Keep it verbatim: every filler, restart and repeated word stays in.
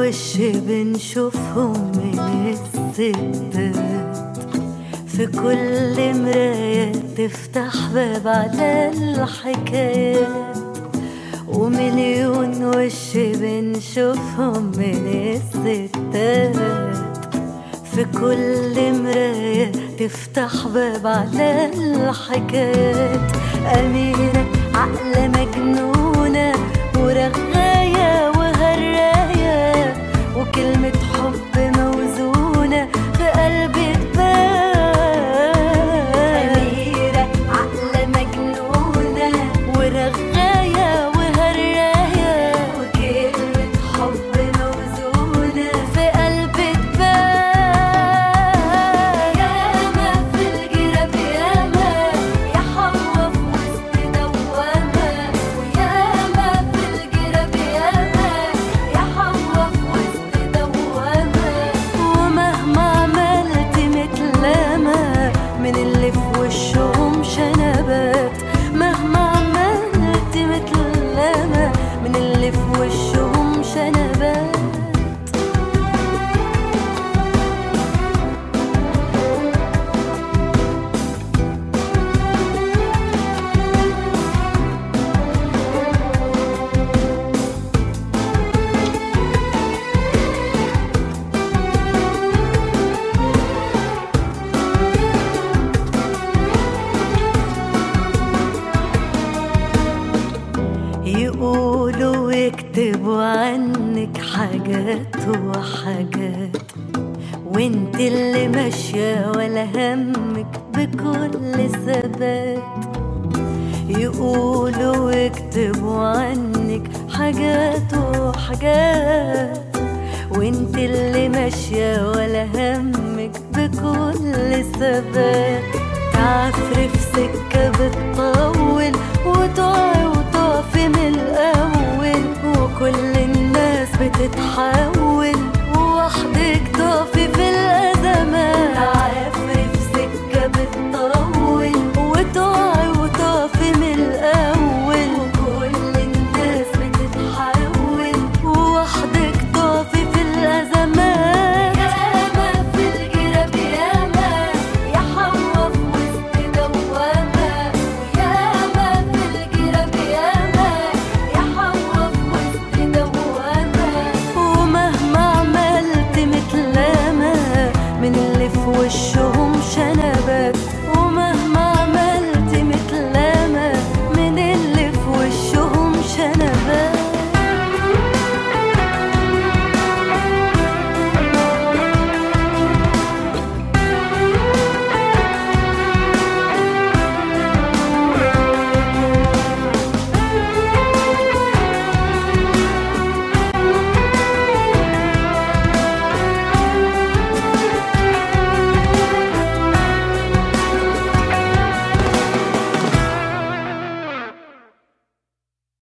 وش بنشوفهم من الستات، في كل مراية تفتح باب على الحكايات، ومليون وش بنشوفهم من الستات، في كل مراية تفتح باب على الحكايات. أميرة عقلة مجنونة ورغاية وهراية، وكلمة حب موزونة في قلبي تبان. أميرة عقلة مجنونة ورغاية وهراية، وكلمة حب موزونة في قلبي تبان. ياما في الجراب ياما يا حوا في وسط دوامة، وياما في الجراب ياما يا حوا في وسط دوامة، ومهما عملت متلامة من اللي في وشهم شنبات، مهما عملت متلامة من اللي في وشهم شنبات. يقولوا ويكتبوا عنك حاجات وحاجات، وانت اللي ماشية ولا همك بكل ثبات. يقولوا ويكتبوا عنك حاجات وحاجات، وانت اللي ماشية ولا همك بكل ثبات. تعفري في سكة بتطول وتقعي وتقفي من الأول، وكل الناس بتتحول